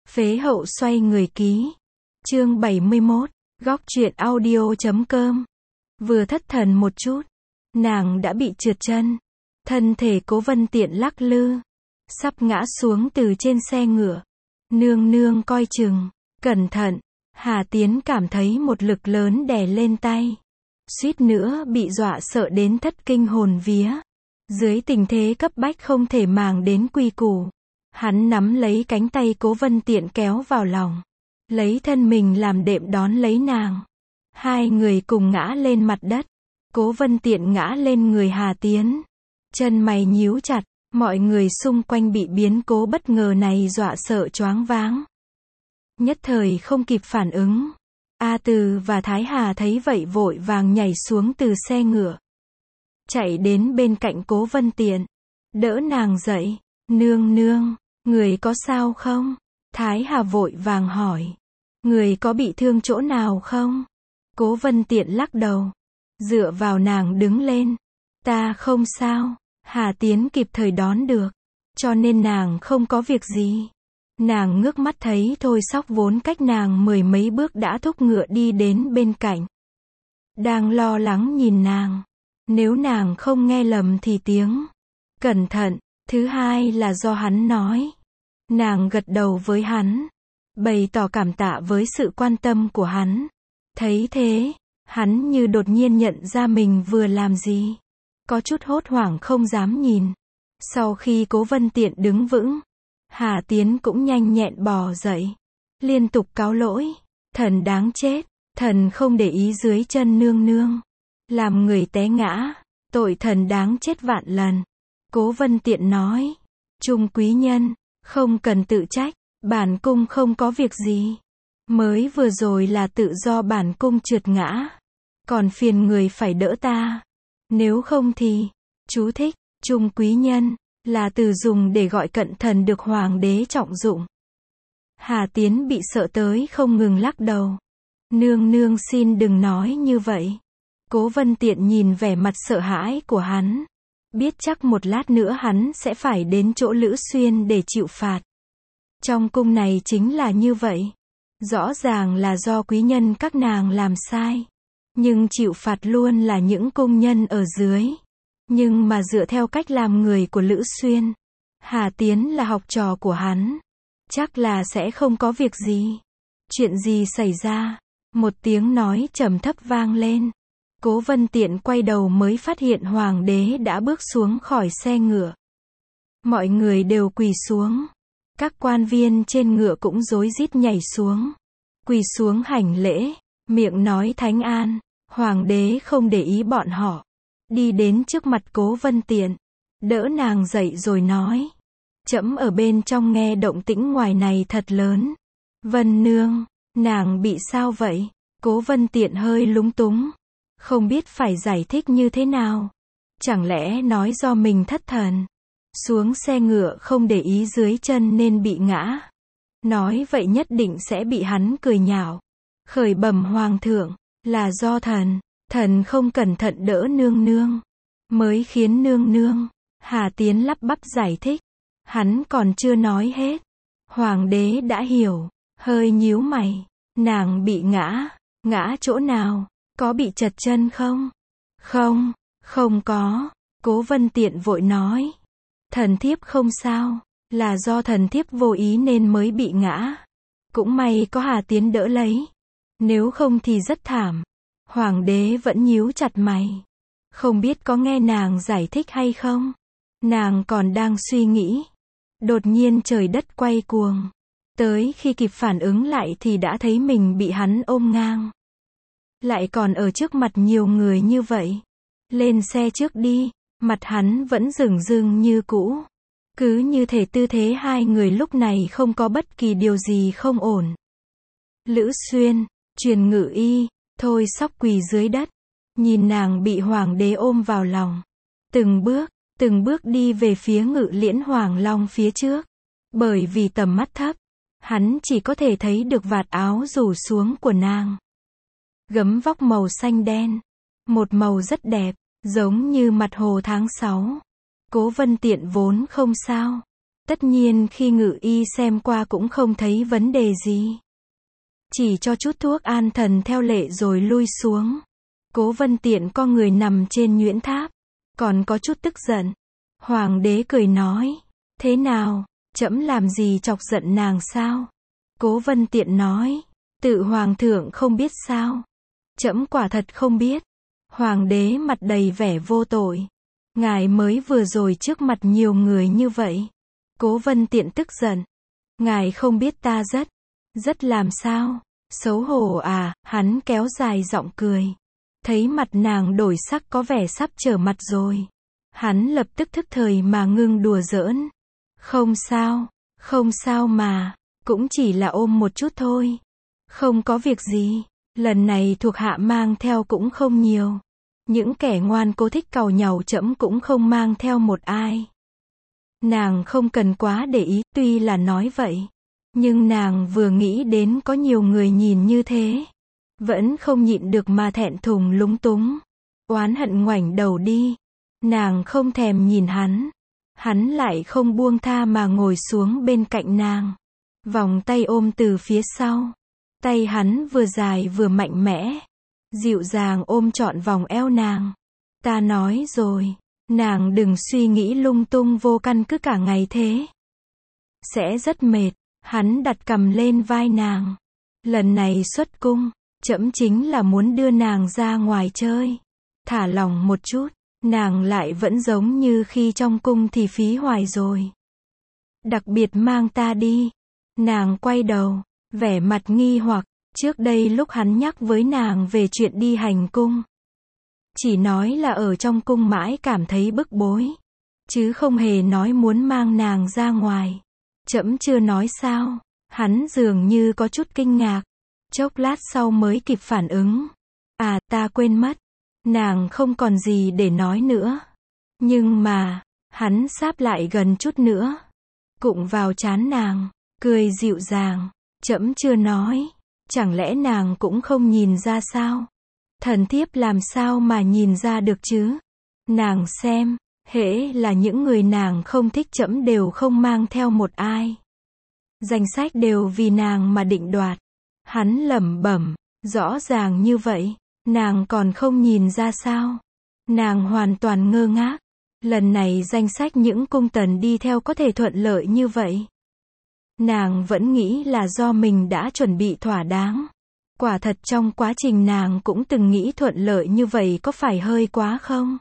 Phế hậu xoay người ký. Chương 71, góc truyện audio.com. Vừa thất thần một chút, nàng đã bị trượt chân. Thân thể Cố Vân Tiện lắc lư, sắp ngã xuống từ trên xe ngựa. Nương nương coi chừng, cẩn thận. Hà Tiến cảm thấy một lực lớn đè lên tay. Suýt nữa bị dọa sợ đến thất kinh hồn vía. Dưới tình thế cấp bách không thể màng đến quy củ, hắn nắm lấy cánh tay Cố Vân Tiện kéo vào lòng, lấy thân mình làm đệm đón lấy nàng. Hai người cùng ngã lên mặt đất. Cố Vân Tiện ngã lên người Hà Tiến, chân mày nhíu chặt. Mọi người xung quanh bị biến cố bất ngờ này dọa sợ choáng váng, nhất thời không kịp phản ứng. A Từ và Thái Hà thấy vậy vội vàng nhảy xuống từ xe ngựa, chạy đến bên cạnh Cố Vân Tiện, đỡ nàng dậy. Nương nương, người có sao không? Thái Hà vội vàng hỏi. Người có bị thương chỗ nào không? Cố Vân Tiện lắc đầu, dựa vào nàng đứng lên. Ta không sao. Hà Tiến kịp thời đón được, cho nên nàng không có việc gì. Nàng ngước mắt thấy Thôi Sóc vốn cách nàng mười mấy bước đã thúc ngựa đi đến bên cạnh, đang lo lắng nhìn nàng. Nếu nàng không nghe lầm thì tiếng cẩn thận thứ hai là do hắn nói. Nàng gật đầu với hắn, bày tỏ cảm tạ với sự quan tâm của hắn. Thấy thế, hắn như đột nhiên nhận ra mình vừa làm gì, có chút hốt hoảng không dám nhìn. Sau khi Cố Vân Tiện đứng vững, Hà Tiến cũng nhanh nhẹn bò dậy, liên tục cáo lỗi. Thần đáng chết, thần không để ý dưới chân nương nương, làm người té ngã, tội thần đáng chết vạn lần. Cố Vân Tiện nói, Trung quý nhân, không cần tự trách, bản cung không có việc gì. Mới vừa rồi là tự do bản cung trượt ngã, còn phiền người phải đỡ ta. Nếu không thì, chú thích, Trung quý nhân, là từ dùng để gọi cận thần được hoàng đế trọng dụng. Hà Tiến bị sợ tới không ngừng lắc đầu. Nương nương xin đừng nói như vậy. Cố Vân Tiện nhìn vẻ mặt sợ hãi của hắn, biết chắc một lát nữa hắn sẽ phải đến chỗ Lữ Xuyên để chịu phạt. Trong cung này chính là như vậy. Rõ ràng là do quý nhân các nàng làm sai, nhưng chịu phạt luôn là những cung nhân ở dưới. Nhưng mà dựa theo cách làm người của Lữ Xuyên, Hà Tiến là học trò của hắn, chắc là sẽ không có việc gì. Chuyện gì xảy ra? Một tiếng nói trầm thấp vang lên. Cố Vân Tiện quay đầu mới phát hiện hoàng đế đã bước xuống khỏi xe ngựa. Mọi người đều quỳ xuống. Các quan viên trên ngựa cũng rối rít nhảy xuống, quỳ xuống hành lễ, miệng nói thánh an. Hoàng đế không để ý bọn họ, đi đến trước mặt Cố Vân Tiện, đỡ nàng dậy rồi nói, trẫm ở bên trong nghe động tĩnh ngoài này thật lớn. Vân nương, nàng bị sao vậy? Cố Vân Tiện hơi lúng túng, không biết phải giải thích như thế nào. Chẳng lẽ nói do mình thất thần, xuống xe ngựa không để ý dưới chân nên bị ngã? Nói vậy nhất định sẽ bị hắn cười nhạo, khởi bẩm hoàng thượng, là do thần không cẩn thận đỡ nương nương, mới khiến nương nương. Hà Tiến lắp bắp giải thích, hắn còn chưa nói hết, hoàng đế đã hiểu, hơi nhíu mày. Nàng bị ngã chỗ nào? Có bị trật chân không? Không có. Cố Vân Tiện vội nói, thần thiếp không sao, là do thần thiếp vô ý nên mới bị ngã. Cũng may có Hà Tiến đỡ lấy, nếu không thì rất thảm. Hoàng đế vẫn nhíu chặt mày, không biết có nghe nàng giải thích hay không. Nàng còn đang suy nghĩ, đột nhiên trời đất quay cuồng, tới khi kịp phản ứng lại thì đã thấy mình bị hắn ôm ngang, lại còn ở trước mặt nhiều người như vậy. Lên xe trước đi. Mặt hắn vẫn dửng dưng như cũ, cứ như thể tư thế hai người lúc này không có bất kỳ điều gì không ổn. Lữ Xuyên, truyền ngự y. Thôi Sóc quỳ dưới đất, nhìn nàng bị hoàng đế ôm vào lòng, từng bước đi về phía Ngự Liễn Hoàng Long phía trước. Bởi vì tầm mắt thấp, hắn chỉ có thể thấy được vạt áo rủ xuống của nàng. Gấm vóc màu xanh đen, một màu rất đẹp, giống như mặt hồ tháng 6. Cố Vân Tiện vốn không sao, Tất nhiên khi Ngự Y xem qua cũng không thấy vấn đề gì. Chỉ cho chút thuốc an thần theo lệ rồi lui xuống. Cố Vân Tiện co người nằm trên nhuyễn tháp, còn có chút tức giận. Hoàng đế cười nói, thế nào, trẫm làm gì chọc giận nàng sao? Cố Vân Tiện nói, tự hoàng thượng không biết sao? Trẫm quả thật không biết. Hoàng đế mặt đầy vẻ vô tội. Ngài mới vừa rồi trước mặt nhiều người như vậy. Cố Vân Tiện tức giận. Ngài không biết ta rất làm sao? Xấu hổ à? Hắn kéo dài giọng cười. Thấy mặt nàng đổi sắc có vẻ sắp trở mặt rồi. Hắn lập tức thức thời mà ngưng đùa giỡn. Không sao mà, cũng chỉ là ôm một chút thôi. Không có việc gì, lần này thuộc hạ mang theo cũng không nhiều. Những kẻ ngoan cố thích càu nhàu trẫm cũng không mang theo một ai. Nàng không cần quá để ý, tuy là nói vậy. Nhưng nàng vừa nghĩ đến có nhiều người nhìn như thế. Vẫn không nhịn được mà thẹn thùng lúng túng. Oán hận ngoảnh đầu đi. Nàng không thèm nhìn hắn. Hắn lại không buông tha mà ngồi xuống bên cạnh nàng. Vòng tay ôm từ phía sau. Tay hắn vừa dài vừa mạnh mẽ. Dịu dàng ôm trọn vòng eo nàng. Ta nói rồi, nàng đừng suy nghĩ lung tung vô căn cứ cả ngày thế. Sẽ rất mệt. Hắn đặt cằm lên vai nàng. Lần này xuất cung, trẫm chính là muốn đưa nàng ra ngoài chơi. Thả lỏng một chút, nàng lại vẫn giống như khi trong cung thì phí hoài rồi. Đặc biệt mang ta đi. Nàng quay đầu, vẻ mặt nghi hoặc. Trước đây lúc hắn nhắc với nàng về chuyện đi hành cung, chỉ nói là ở trong cung mãi cảm thấy bức bối, chứ không hề nói muốn mang nàng ra ngoài. Trẫm chưa nói sao? Hắn dường như có chút kinh ngạc. Chốc lát sau mới kịp phản ứng. À, ta quên mất. Nàng không còn gì để nói nữa. Nhưng mà, hắn sáp lại gần chút nữa. Cụng vào trán nàng, cười dịu dàng. Trẫm chưa nói. Chẳng lẽ nàng cũng không nhìn ra sao? Thần thiếp làm sao mà nhìn ra được chứ? Nàng xem, hễ là những người nàng không thích trẫm đều không mang theo một ai. Danh sách đều vì nàng mà định đoạt. Hắn lẩm bẩm, rõ ràng như vậy, nàng còn không nhìn ra sao? Nàng hoàn toàn ngơ ngác. Lần này danh sách những cung tần đi theo có thể thuận lợi như vậy. Nàng vẫn nghĩ là do mình đã chuẩn bị thỏa đáng. Quả thật trong quá trình nàng cũng từng nghĩ thuận lợi như vậy có phải hơi quá không?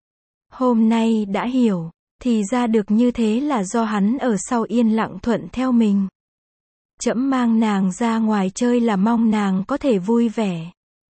Hôm nay đã hiểu, thì ra được như thế là do hắn ở sau yên lặng thuận theo mình. Trẫm mang nàng ra ngoài chơi là mong nàng có thể vui vẻ.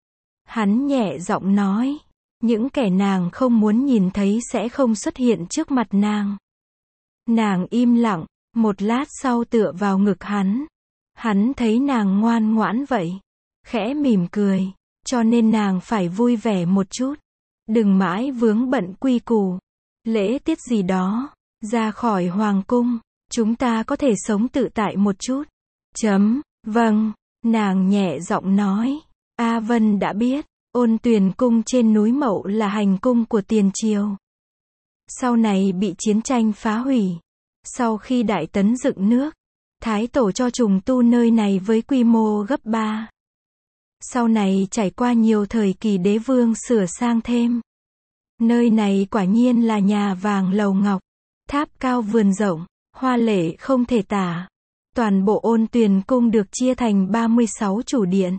Hắn nhẹ giọng nói, những kẻ nàng không muốn nhìn thấy sẽ không xuất hiện trước mặt nàng. Nàng im lặng, một lát sau tựa vào ngực hắn. Hắn thấy nàng ngoan ngoãn vậy, khẽ mỉm cười, cho nên nàng phải vui vẻ một chút. Đừng mãi vướng bận quy củ, lễ tiết gì đó, ra khỏi hoàng cung, chúng ta có thể sống tự tại một chút. Vâng, nàng nhẹ giọng nói. A Vân đã biết, Ôn Tuyền cung trên núi Mậu là hành cung của tiền triều. Sau này bị chiến tranh phá hủy. Sau khi Đại Tấn dựng nước, Thái Tổ cho trùng tu nơi này với quy mô gấp 3. Sau này trải qua nhiều thời kỳ đế vương sửa sang thêm. Nơi này quả nhiên là nhà vàng lầu ngọc, tháp cao vườn rộng, hoa lệ không thể tả. Toàn bộ Ôn Tuyền cung được chia thành 36 chủ điện,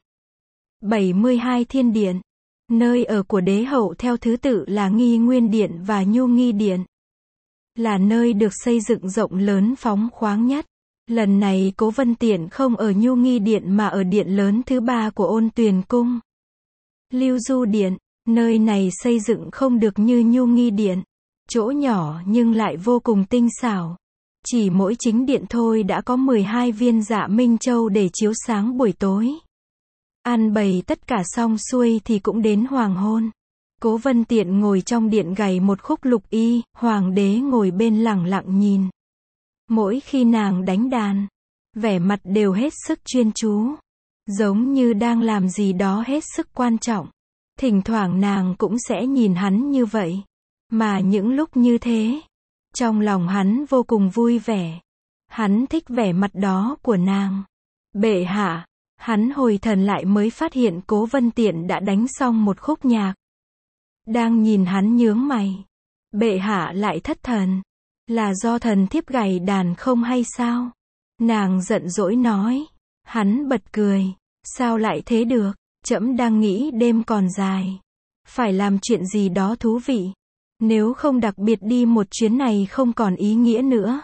72 thiên điện. Nơi ở của đế hậu theo thứ tự là Nghi Nguyên Điện và Nhu Nghi Điện. Là nơi được xây dựng rộng lớn phóng khoáng nhất. Lần này Cố Vân Tiện không ở Nhu Nghi Điện mà ở điện lớn thứ 3 của Ôn Tuyền cung. Lưu Du Điện, nơi này xây dựng không được như Nhu Nghi Điện. Chỗ nhỏ nhưng lại vô cùng tinh xảo. Chỉ mỗi chính điện thôi đã có 12 viên dạ minh châu để chiếu sáng buổi tối. Ăn bày tất cả xong xuôi thì cũng đến hoàng hôn. Cố Vân Tiện ngồi trong điện gảy một khúc lục y, hoàng đế ngồi bên lẳng lặng nhìn. Mỗi khi nàng đánh đàn, vẻ mặt đều hết sức chuyên chú, giống như đang làm gì đó hết sức quan trọng. Thỉnh thoảng nàng cũng sẽ nhìn hắn như vậy. Mà những lúc như thế, Trong lòng hắn vô cùng vui vẻ. Hắn thích vẻ mặt đó của nàng. Bệ hạ, hắn hồi thần lại mới phát hiện Cố Vân Tiện đã đánh xong một khúc nhạc. Đang nhìn hắn nhướng mày. Bệ hạ lại thất thần. Là do thần thiếp gảy đàn không hay sao? Nàng giận dỗi nói. Hắn bật cười. Sao lại thế được? Trẫm đang nghĩ đêm còn dài. Phải làm chuyện gì đó thú vị. Nếu không đặc biệt đi một chuyến này không còn ý nghĩa nữa.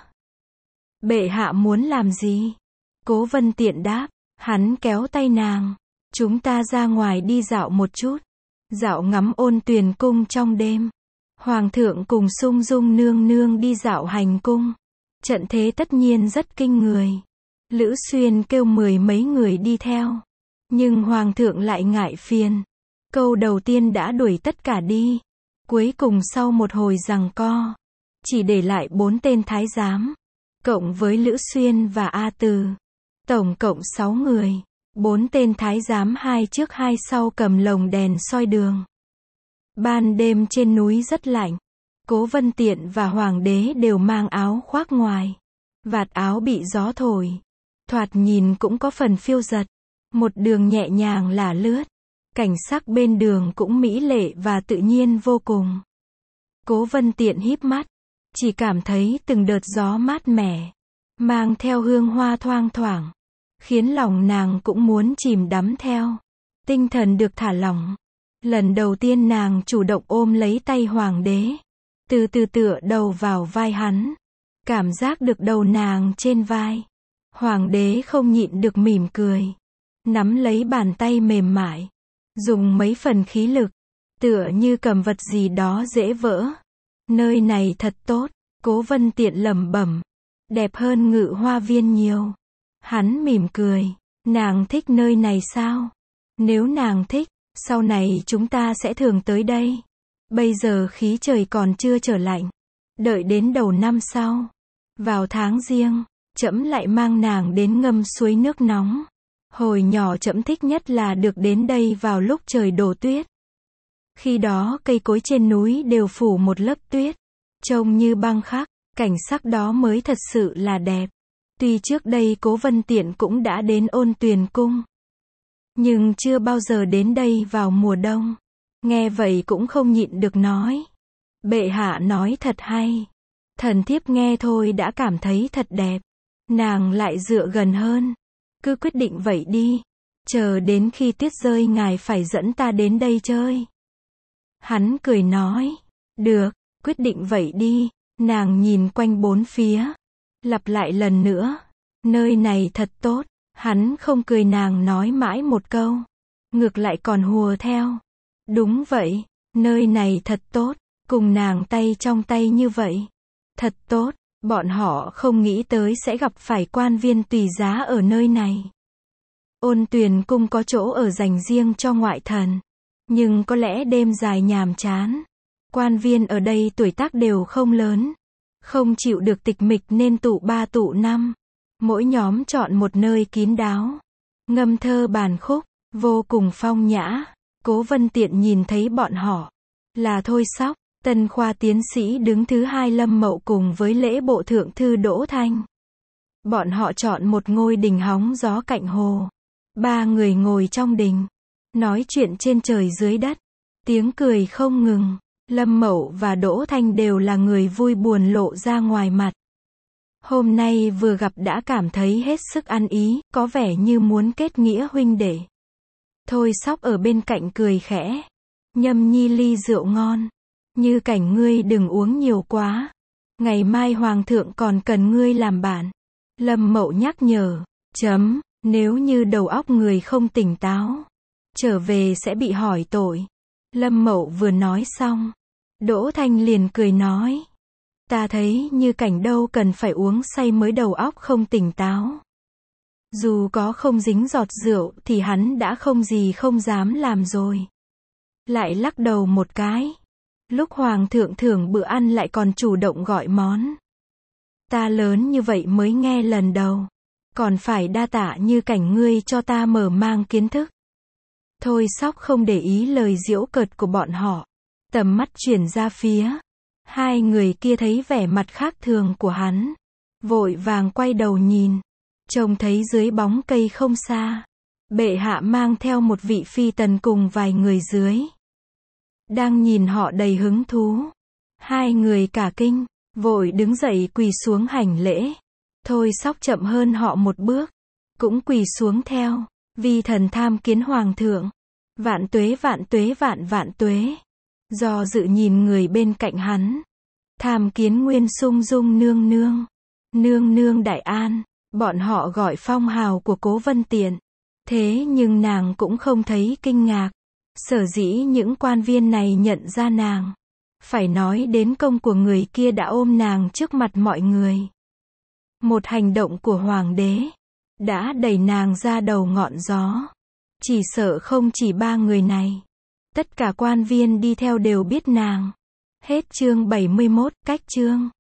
Bệ hạ muốn làm gì? Cố Vân Tiện đáp. Hắn kéo tay nàng. Chúng ta ra ngoài đi dạo một chút. Dạo ngắm Ôn Tuyền cung trong đêm. Hoàng thượng cùng Sung Dung nương nương đi dạo hành cung. Trận thế tất nhiên rất kinh người. Lữ Xuyên kêu 10 mấy người đi theo. Nhưng Hoàng thượng lại ngại phiền. Câu đầu tiên đã đuổi tất cả đi. Cuối cùng sau một hồi giằng co. Chỉ để lại 4 tên thái giám. Cộng với Lữ Xuyên và A Từ. Tổng cộng 6 người. 4 tên thái giám 2 trước 2 sau cầm lồng đèn soi đường. Ban đêm trên núi rất lạnh. Cố Vân Tiện và Hoàng đế đều mang áo khoác ngoài. Vạt áo bị gió thổi. Thoạt nhìn cũng có phần phiêu dật. Một đường nhẹ nhàng lả lướt. Cảnh sắc bên đường cũng mỹ lệ và tự nhiên vô cùng. Cố Vân Tiện híp mắt. Chỉ cảm thấy từng đợt gió mát mẻ. Mang theo hương hoa thoang thoảng. Khiến lòng nàng cũng muốn chìm đắm theo. Tinh thần được thả lỏng. Lần đầu tiên nàng chủ động ôm lấy tay Hoàng đế. Từ từ tựa đầu vào vai hắn. Cảm giác được đầu nàng trên vai. Hoàng đế không nhịn được mỉm cười. Nắm lấy bàn tay mềm mại. Dùng mấy phần khí lực. Tựa như cầm vật gì đó dễ vỡ. Nơi này thật tốt. Cố Vân Tiện lẩm bẩm. Đẹp hơn Ngự Hoa Viên nhiều. Hắn mỉm cười. Nàng thích nơi này sao? Nếu nàng thích, sau này chúng ta sẽ thường tới đây. Bây giờ khí trời còn chưa trở lạnh. Đợi đến đầu năm sau. Vào tháng Giêng, trẫm lại mang nàng đến ngâm suối nước nóng. Hồi nhỏ trẫm thích nhất là được đến đây vào lúc trời đổ tuyết. Khi đó cây cối trên núi đều phủ một lớp tuyết. Trông như băng khắc, cảnh sắc đó mới thật sự là đẹp. Tuy trước đây Cố Vân Tiện cũng đã đến Ôn Tuyền cung. Nhưng chưa bao giờ đến đây vào mùa đông. Nghe vậy cũng không nhịn được nói. Bệ hạ nói thật hay. Thần thiếp nghe thôi đã cảm thấy thật đẹp. Nàng lại dựa gần hơn. Cứ quyết định vậy đi. Chờ đến khi tuyết rơi ngài phải dẫn ta đến đây chơi. Hắn cười nói. Được, quyết định vậy đi. Nàng nhìn quanh bốn phía. Lặp lại lần nữa. Nơi này thật tốt. Hắn không cười, nàng nói mãi một câu. Ngược lại còn hùa theo. Đúng vậy. Nơi này thật tốt. Cùng nàng tay trong tay như vậy. Thật tốt. Bọn họ không nghĩ tới sẽ gặp phải quan viên tùy giá ở nơi này. Ôn Tuyền cung có chỗ ở dành riêng cho ngoại thần. Nhưng có lẽ đêm dài nhàm chán. Quan viên ở đây tuổi tác đều không lớn. Không chịu được tịch mịch nên tụ 3 tụ 5. Mỗi nhóm chọn một nơi kín đáo. Ngâm thơ bàn khúc. Vô cùng phong nhã. Cố Vân Tiện nhìn thấy bọn họ. Là Thôi Sóc, Tân khoa tiến sĩ đứng thứ 2 Lâm Mậu cùng với lễ bộ thượng thư Đỗ Thanh. Bọn họ chọn một ngôi đình hóng gió cạnh hồ. 3 người ngồi trong đình. Nói chuyện trên trời dưới đất. Tiếng cười không ngừng. Lâm Mậu và Đỗ Thanh đều là người vui buồn lộ ra ngoài mặt. Hôm nay vừa gặp đã cảm thấy hết sức ăn ý, có vẻ như muốn kết nghĩa huynh đệ. Thôi Sóc ở bên cạnh cười khẽ. Nhâm nhi ly rượu ngon. Như Cảnh ngươi đừng uống nhiều quá. Ngày mai hoàng thượng còn cần ngươi làm bạn. Lâm Mậu nhắc nhở. Nếu như đầu óc người không tỉnh táo. Trở về sẽ bị hỏi tội. Lâm Mậu vừa nói xong. Đỗ Thanh liền cười nói. Ta thấy như Cảnh đâu cần phải uống say mới đầu óc không tỉnh táo. Dù có không dính giọt rượu thì hắn đã không gì không dám làm rồi. Lại lắc đầu một cái. Lúc hoàng thượng thưởng bữa ăn lại còn chủ động gọi món. Ta lớn như vậy mới nghe lần đầu. Còn phải đa tạ như Cảnh ngươi cho ta mở mang kiến thức. Thôi Sóc không để ý lời giễu cợt của bọn họ. Tầm mắt chuyển ra phía Hai người kia thấy vẻ mặt khác thường của hắn, vội vàng quay đầu nhìn, trông thấy dưới bóng cây không xa, bệ hạ mang theo một vị phi tần cùng vài người dưới, đang nhìn họ đầy hứng thú. Hai người cả kinh, vội đứng dậy quỳ xuống hành lễ. Thôi Sóc chậm hơn họ một bước, cũng quỳ xuống theo. Vi thần tham kiến hoàng thượng. Vạn tuế vạn tuế vạn vạn tuế. Do dự nhìn người bên cạnh hắn. Tham kiến Nguyên Sung Dung nương nương. Nương nương đại an. Bọn họ gọi phong hào của Cố Vân Tiện. Thế nhưng nàng cũng không thấy kinh ngạc. Sở dĩ những quan viên này nhận ra nàng, phải nói đến công của người kia đã ôm nàng trước mặt mọi người. Một hành động của hoàng đế đã đẩy nàng ra đầu ngọn gió. Chỉ sợ không chỉ ba người này, tất cả quan viên đi theo đều biết nàng. Hết chương 71, cách chương